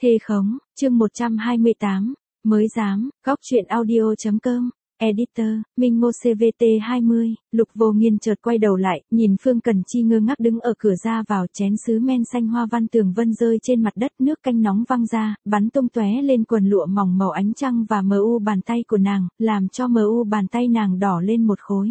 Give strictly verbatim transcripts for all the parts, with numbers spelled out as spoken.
Thê khống, chương một trăm hai mươi tám, mới dám, góc truyện audio.com, editor, Minh Ngô xê vê tê hai mươi, Lục Vô Nghiên chợt quay đầu lại, nhìn Phương Cần Chi ngơ ngác đứng ở cửa ra vào, chén sứ men xanh hoa văn tường vân rơi trên mặt đất, nước canh nóng văng ra, bắn tung tóe lên quần lụa mỏng màu ánh trăng và mờ u bàn tay của nàng, làm cho mờ u bàn tay nàng đỏ lên một khối.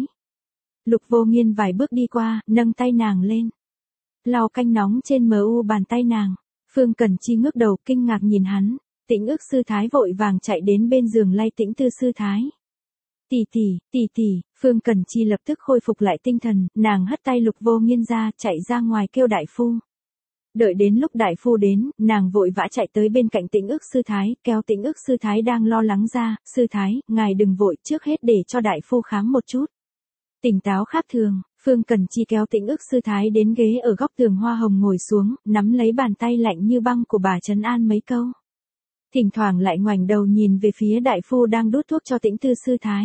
Lục Vô Nghiên vài bước đi qua, nâng tay nàng lên, lau canh nóng trên mờ u bàn tay nàng. Phương Cần Chi ngước đầu kinh ngạc nhìn hắn, Tĩnh Ức sư thái vội vàng chạy đến bên giường lay Tĩnh Tư sư thái. Tỷ tỷ, tỷ tỷ, Phương Cần Chi lập tức khôi phục lại tinh thần, nàng hất tay Lục Vô Nghiên ra, chạy ra ngoài kêu đại phu. Đợi đến lúc đại phu đến, nàng vội vã chạy tới bên cạnh Tĩnh Ức sư thái, kéo Tĩnh Ức sư thái đang lo lắng ra, sư thái, ngài đừng vội, trước hết để cho đại phu khám một chút. Tỉnh táo khác thường, Phương Cần Chi kéo Tĩnh Ức sư thái đến ghế ở góc tường hoa hồng ngồi xuống, nắm lấy bàn tay lạnh như băng của bà trấn an mấy câu. Thỉnh thoảng lại ngoảnh đầu nhìn về phía đại phu đang đút thuốc cho Tĩnh Tư sư thái.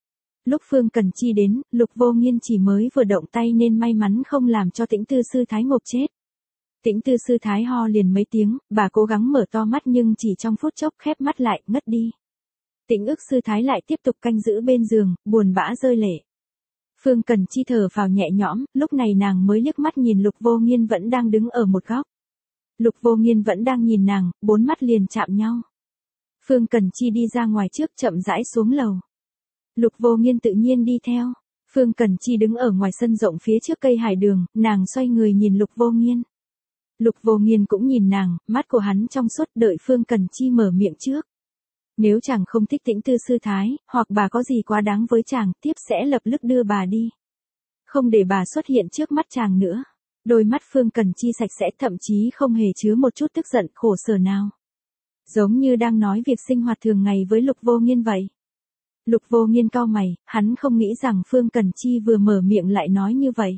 Lúc Phương Cần Chi đến, Lục Vô Nghiên chỉ mới vừa động tay nên may mắn không làm cho Tĩnh Tư sư thái ngộp chết. Tĩnh Tư sư thái ho liền mấy tiếng, bà cố gắng mở to mắt nhưng chỉ trong phút chốc khép mắt lại, ngất đi. Tĩnh Ức sư thái lại tiếp tục canh giữ bên giường, buồn bã rơi lệ. Phương Cần Chi thở phào nhẹ nhõm, lúc này nàng mới liếc mắt nhìn Lục Vô Nghiên vẫn đang đứng ở một góc. Lục Vô Nghiên vẫn đang nhìn nàng, bốn mắt liền chạm nhau. Phương Cần Chi đi ra ngoài trước, chậm rãi xuống lầu. Lục Vô Nghiên tự nhiên đi theo. Phương Cần Chi đứng ở ngoài sân rộng phía trước cây hải đường, nàng xoay người nhìn Lục Vô Nghiên. Lục Vô Nghiên cũng nhìn nàng, mắt của hắn trong suốt, đợi Phương Cần Chi mở miệng trước. Nếu chàng không thích Tĩnh Tư sư thái, hoặc bà có gì quá đáng với chàng, tiếp sẽ lập tức đưa bà đi. Không để bà xuất hiện trước mắt chàng nữa. Đôi mắt Phương Cần Chi sạch sẽ, thậm chí không hề chứa một chút tức giận, khổ sở nào. Giống như đang nói việc sinh hoạt thường ngày với Lục Vô Nghiên vậy. Lục Vô Nghiên cau mày, hắn không nghĩ rằng Phương Cần Chi vừa mở miệng lại nói như vậy.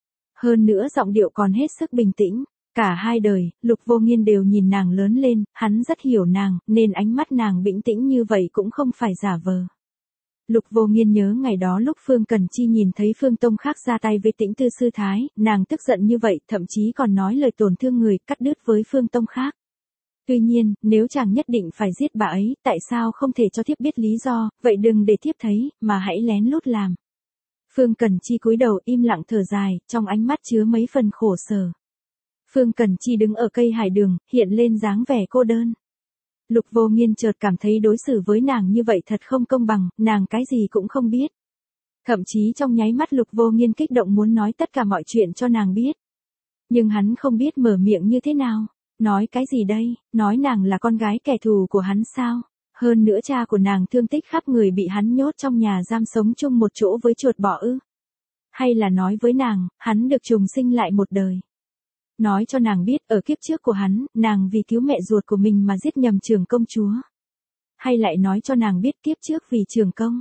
Hơn nữa giọng điệu còn hết sức bình tĩnh. Cả hai đời, Lục Vô Nghiên đều nhìn nàng lớn lên, hắn rất hiểu nàng, nên ánh mắt nàng bình tĩnh như vậy cũng không phải giả vờ. Lục Vô Nghiên nhớ ngày đó lúc Phương Cần Chi nhìn thấy Phương Tông Khác ra tay với Tĩnh Tư sư thái, nàng tức giận như vậy, thậm chí còn nói lời tổn thương người, cắt đứt với Phương Tông Khác. Tuy nhiên, nếu chàng nhất định phải giết bà ấy, tại sao không thể cho thiếp biết lý do, vậy đừng để thiếp thấy, mà hãy lén lút làm. Phương Cần Chi cúi đầu im lặng thở dài, trong ánh mắt chứa mấy phần khổ sở. Phương Cần Chi đứng ở cây hải đường, hiện lên dáng vẻ cô đơn. Lục Vô Nghiên chợt cảm thấy đối xử với nàng như vậy thật không công bằng, nàng cái gì cũng không biết. Thậm chí trong nháy mắt Lục Vô Nghiên kích động muốn nói tất cả mọi chuyện cho nàng biết. Nhưng hắn không biết mở miệng như thế nào. Nói cái gì đây, nói nàng là con gái kẻ thù của hắn sao? Hơn nữa cha của nàng thương tích khắp người bị hắn nhốt trong nhà giam sống chung một chỗ với chuột bọ ư? Hay là nói với nàng, hắn được trùng sinh lại một đời? Nói cho nàng biết ở kiếp trước của hắn, nàng vì cứu mẹ ruột của mình mà giết nhầm Trường công chúa. Hay lại nói cho nàng biết kiếp trước vì Trường công.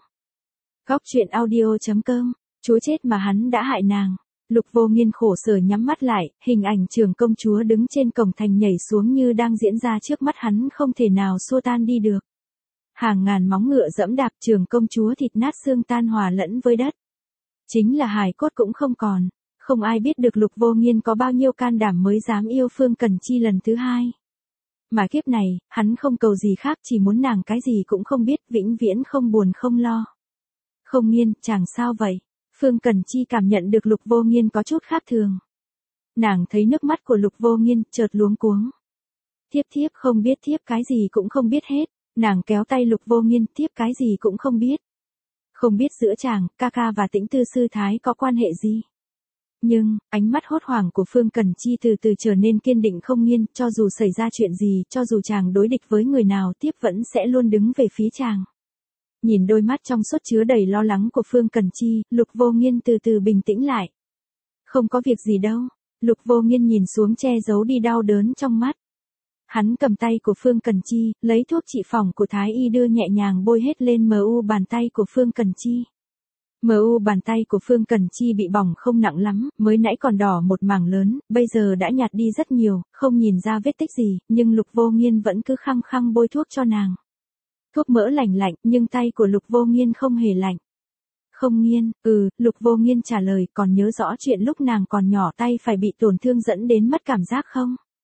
Góc truyện audio.com, chúa chết mà hắn đã hại nàng. Lục Vô Nghiên khổ sở nhắm mắt lại, hình ảnh Trường công chúa đứng trên cổng thành nhảy xuống như đang diễn ra trước mắt hắn không thể nào xua tan đi được. Hàng ngàn móng ngựa dẫm đạp Trường công chúa thịt nát xương tan hòa lẫn với đất. Chính là hài cốt cũng không còn. Không ai biết được Lục Vô Nghiên có bao nhiêu can đảm mới dám yêu Phương Cần Chi lần thứ hai. Mà kiếp này, hắn không cầu gì khác, chỉ muốn nàng cái gì cũng không biết, vĩnh viễn không buồn không lo. Không Nghiên, chàng sao vậy? Phương Cần Chi cảm nhận được Lục Vô Nghiên có chút khác thường. Nàng thấy nước mắt của Lục Vô Nghiên, chợt luống cuống. Thiếp thiếp không biết, thiếp cái gì cũng không biết hết. Nàng kéo tay Lục Vô Nghiên, thiếp cái gì cũng không biết. Không biết giữa chàng, ca ca và Tĩnh Tư sư thái có quan hệ gì. Nhưng, ánh mắt hốt hoảng của Phương Cần Chi từ từ trở nên kiên định. Không Nghiên, cho dù xảy ra chuyện gì, cho dù chàng đối địch với người nào, tiếp vẫn sẽ luôn đứng về phía chàng. Nhìn đôi mắt trong suốt chứa đầy lo lắng của Phương Cần Chi, Lục Vô Nghiên từ từ bình tĩnh lại. Không có việc gì đâu. Lục Vô Nghiên nhìn xuống che giấu đi đau đớn trong mắt. Hắn cầm tay của Phương Cần Chi, lấy thuốc trị phỏng của Thái y đưa nhẹ nhàng bôi hết lên mờ u bàn tay của Phương Cần Chi. Mờ u bàn tay của Phương Cần Chi bị bỏng không nặng lắm, mới nãy còn đỏ một mảng lớn, bây giờ đã nhạt đi rất nhiều, không nhìn ra vết tích gì, nhưng Lục Vô Nghiên vẫn cứ khăng khăng bôi thuốc cho nàng. Thuốc mỡ lạnh lạnh, nhưng tay của Lục Vô Nghiên không hề lạnh. Không Nghiên, ừ, Lục Vô Nghiên trả lời, còn nhớ rõ chuyện lúc nàng còn nhỏ tay phải bị tổn thương dẫn đến mất cảm giác không?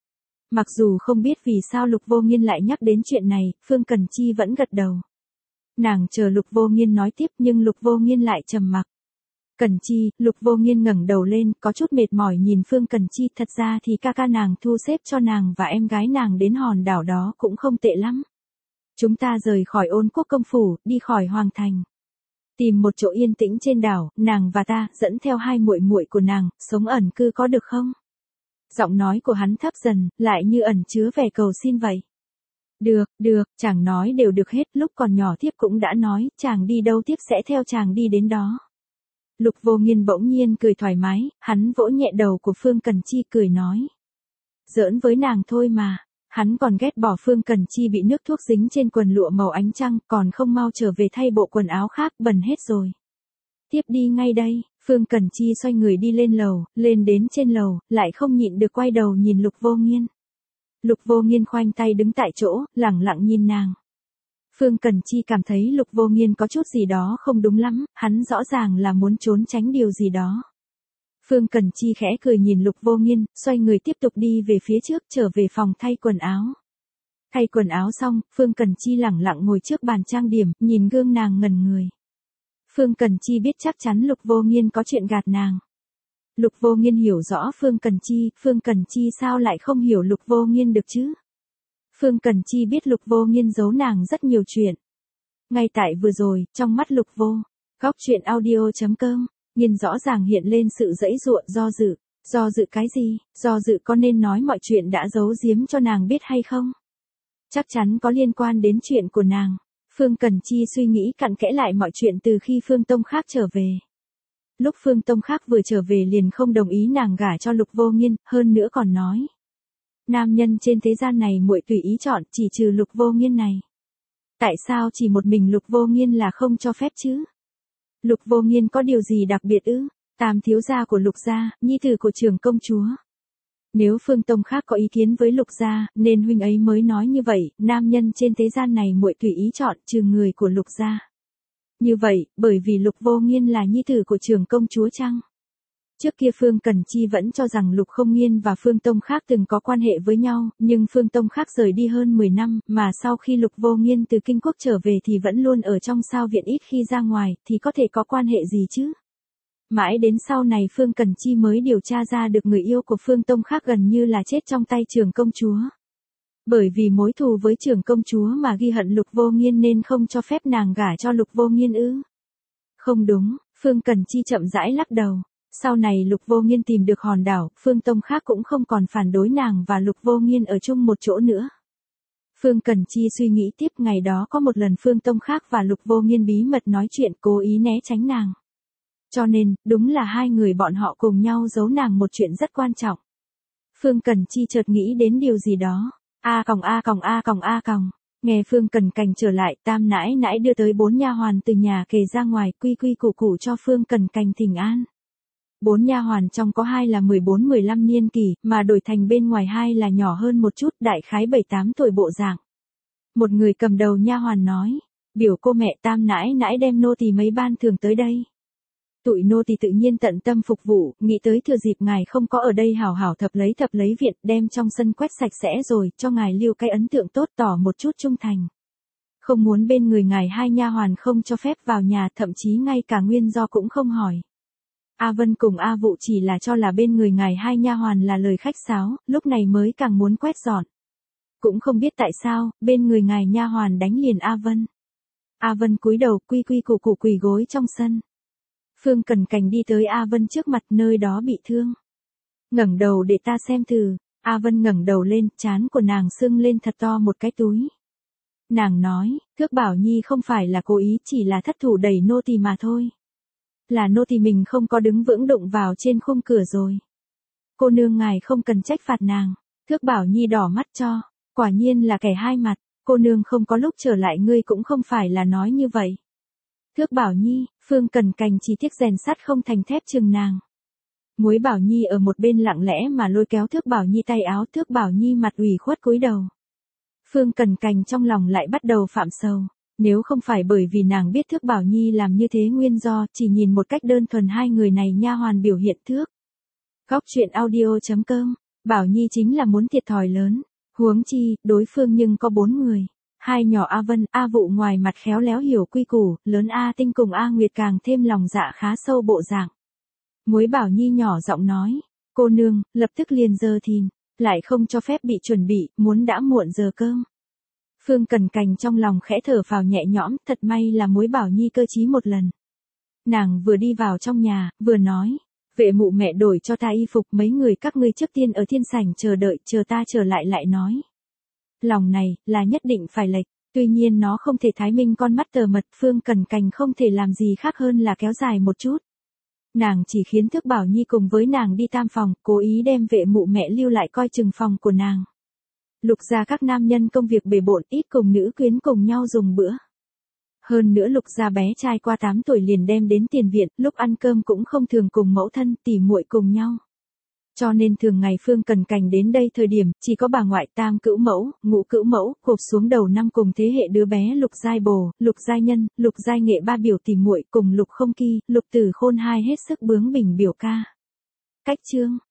Mặc dù không biết vì sao Lục Vô Nghiên lại nhắc đến chuyện này, Phương Cần Chi vẫn gật đầu. Nàng chờ Lục Vô Nghiên nói tiếp nhưng Lục Vô Nghiên lại trầm mặc. Cần Chi, Lục Vô Nghiên ngẩng đầu lên, có chút mệt mỏi nhìn Phương Cần Chi, thật ra thì ca ca nàng thu xếp cho nàng và em gái nàng đến hòn đảo đó cũng không tệ lắm. Chúng ta rời khỏi Ôn Quốc công phủ, đi khỏi hoàng thành. Tìm một chỗ yên tĩnh trên đảo, nàng và ta, dẫn theo hai muội muội của nàng, sống ẩn cư có được không? Giọng nói của hắn thấp dần, lại như ẩn chứa vẻ cầu xin vậy. Được, được, chàng nói đều được hết, lúc còn nhỏ thiếp cũng đã nói, chàng đi đâu thiếp sẽ theo chàng đi đến đó. Lục Vô Nghiên bỗng nhiên cười thoải mái, hắn vỗ nhẹ đầu của Phương Cần Chi cười nói. Giỡn với nàng thôi mà, hắn còn ghét bỏ Phương Cần Chi bị nước thuốc dính trên quần lụa màu ánh trăng, còn không mau trở về thay bộ quần áo khác, bẩn hết rồi. Tiếp đi ngay đây, Phương Cần Chi xoay người đi lên lầu, lên đến trên lầu, lại không nhịn được quay đầu nhìn Lục Vô Nghiên. Lục Vô Nghiên khoanh tay đứng tại chỗ, lẳng lặng nhìn nàng. Phương Cần Chi cảm thấy Lục Vô Nghiên có chút gì đó không đúng lắm, hắn rõ ràng là muốn trốn tránh điều gì đó. Phương Cần Chi khẽ cười nhìn Lục Vô Nghiên, xoay người tiếp tục đi về phía trước, trở về phòng thay quần áo. Thay quần áo xong, Phương Cần Chi lẳng lặng ngồi trước bàn trang điểm, nhìn gương nàng ngẩn người. Phương Cần Chi biết chắc chắn Lục Vô Nghiên có chuyện gạt nàng. Lục Vô Nghiên hiểu rõ Phương Cần Chi, Phương Cần Chi sao lại không hiểu Lục Vô Nghiên được chứ? Phương Cần Chi biết Lục Vô Nghiên giấu nàng rất nhiều chuyện. Ngay tại vừa rồi, trong mắt Lục Vô, góc truyện audio chấm com, Nghiên rõ ràng hiện lên sự dãy dụa, do dự. Do dự cái gì? Do dự có nên nói mọi chuyện đã giấu giếm cho nàng biết hay không? Chắc chắn có liên quan đến chuyện của nàng. Phương Cần Chi suy nghĩ cặn kẽ lại mọi chuyện từ khi Phương Tông Khác trở về. Lúc Phương Tông Khác vừa trở về liền không đồng ý nàng gả cho Lục Vô Nghiên, hơn nữa còn nói. Nam nhân trên thế gian này muội tùy ý chọn, chỉ trừ Lục Vô Nghiên này. Tại sao chỉ một mình Lục Vô Nghiên là không cho phép chứ? Lục Vô Nghiên có điều gì đặc biệt ư? Tam thiếu gia của Lục gia, nhi tử của trưởng công chúa. Nếu Phương Tông Khác có ý kiến với Lục gia, nên huynh ấy mới nói như vậy, nam nhân trên thế gian này muội tùy ý chọn, trừ người của Lục gia. Như vậy, bởi vì Lục Vô Nghiên là nhi tử của trưởng công chúa chăng? Trước kia Phương Cần Chi vẫn cho rằng Lục Không Nghiên và Phương Tông Khác từng có quan hệ với nhau, nhưng Phương Tông Khác rời đi hơn mười năm, mà sau khi Lục Vô Nghiên từ Kinh Quốc trở về thì vẫn luôn ở trong sao viện, ít khi ra ngoài, thì có thể có quan hệ gì chứ? Mãi đến sau này Phương Cần Chi mới điều tra ra được người yêu của Phương Tông Khác gần như là chết trong tay trưởng công chúa. Bởi vì mối thù với trưởng công chúa mà ghi hận Lục Vô Nghiên nên không cho phép nàng gả cho Lục Vô Nghiên ư? Không đúng, Phương Cần Chi chậm rãi lắc đầu. Sau này Lục Vô Nghiên tìm được hòn đảo, Phương Tông Khác cũng không còn phản đối nàng và Lục Vô Nghiên ở chung một chỗ nữa. Phương Cần Chi suy nghĩ tiếp, ngày đó có một lần Phương Tông Khác và Lục Vô Nghiên bí mật nói chuyện, cố ý né tránh nàng. Cho nên, đúng là hai người bọn họ cùng nhau giấu nàng một chuyện rất quan trọng. Phương Cần Chi chợt nghĩ đến điều gì đó. A còng a còng a còng a còng. Nghe Phương Cần Cành trở lại, Tam nãi nãi đưa tới bốn nha hoàn từ nhà kề ra ngoài, quy quy củ củ cho Phương Cần Cành thỉnh an. Bốn nha hoàn trong có hai là mười bốn mười lăm niên kỷ, mà đổi thành bên ngoài hai là nhỏ hơn một chút, đại khái bảy tám tuổi bộ dạng. Một người cầm đầu nha hoàn nói, biểu cô mẹ Tam nãi nãi đem nô tỳ mấy ban thưởng tới đây. Tụi nô tỳ tự nhiên tận tâm phục vụ, nghĩ tới thừa dịp ngài không có ở đây hảo hảo thập lấy thập lấy viện, đem trong sân quét sạch sẽ rồi, cho ngài lưu cái ấn tượng tốt, tỏ một chút trung thành. Không muốn bên người ngài hai nha hoàn không cho phép vào nhà, thậm chí ngay cả nguyên do cũng không hỏi. A Vân cùng A Vụ chỉ là cho là bên người ngài hai nha hoàn là lời khách sáo, lúc này mới càng muốn quét dọn. Cũng không biết tại sao, bên người ngài nha hoàn đánh liền A Vân. A Vân cúi đầu, quy quy củ củ quỳ gối trong sân. Phương Cần Cành đi tới A Vân trước mặt, nơi đó bị thương. Ngẩng đầu để ta xem thử. A Vân ngẩng đầu lên, trán của nàng sưng lên thật to một cái túi. Nàng nói, Thước Bảo Nhi không phải là cố ý, chỉ là thất thủ đẩy nô tỳ mà thôi. Là nô tỳ mình không có đứng vững đụng vào trên khung cửa rồi. Cô nương ngài không cần trách phạt nàng. Thước Bảo Nhi đỏ mắt cho, quả nhiên là kẻ hai mặt, cô nương không có lúc trở lại ngươi cũng không phải là nói như vậy. Thước Bảo Nhi, Phương Cần Cành chỉ tiếc rèn sắt không thành thép chừng nàng. Muối Bảo Nhi ở một bên lặng lẽ mà lôi kéo Thước Bảo Nhi tay áo, Thước Bảo Nhi mặt ủy khuất cúi đầu. Phương Cần Cành trong lòng lại bắt đầu phạm sầu. Nếu không phải bởi vì nàng biết Thước Bảo Nhi làm như thế nguyên do, chỉ nhìn một cách đơn thuần hai người này nha hoàn biểu hiện thước. Góc truyện audio chấm com Bảo Nhi chính là muốn thiệt thòi lớn. Huống chi, đối phương nhưng có bốn người. Hai nhỏ A Vân, A Vụ ngoài mặt khéo léo hiểu quy củ, lớn A Tinh cùng A Nguyệt càng thêm lòng dạ khá sâu bộ dạng. Muối Bảo Nhi nhỏ giọng nói, cô nương, lập tức liền giờ thìn, lại không cho phép bị chuẩn bị, muốn đã muộn giờ cơm. Phương Cần Cành trong lòng khẽ thở phào nhẹ nhõm, thật may là Muối Bảo Nhi cơ trí một lần. Nàng vừa đi vào trong nhà, vừa nói, vệ mụ mẹ đổi cho ta y phục, mấy người các ngươi trước tiên ở thiên sảnh chờ đợi, chờ ta trở lại lại nói. Lòng này, là nhất định phải lệch, tuy nhiên nó không thể thái minh con mắt tờ mật, Phương Cần Cành không thể làm gì khác hơn là kéo dài một chút. Nàng chỉ khiến Thước Bảo Nhi cùng với nàng đi tam phòng, cố ý đem vệ mụ mẹ lưu lại coi chừng phòng của nàng. Lục gia các nam nhân công việc bề bộn, ít cùng nữ quyến cùng nhau dùng bữa. Hơn nữa Lục gia bé trai qua tám tuổi liền đem đến tiền viện, lúc ăn cơm cũng không thường cùng mẫu thân tỉ muội cùng nhau. Cho nên thường ngày Phương Cần Cành đến đây thời điểm, chỉ có bà ngoại, tam cữu mẫu, ngũ cữu mẫu, cộp xuống đầu năm cùng thế hệ đứa bé Lục Giai Bồ, Lục Giai Nhân, Lục Giai Nghệ ba biểu tỉ muội cùng Lục Không Kỳ, Lục Tử Khôn hai hết sức bướng bỉnh biểu ca. Cách chương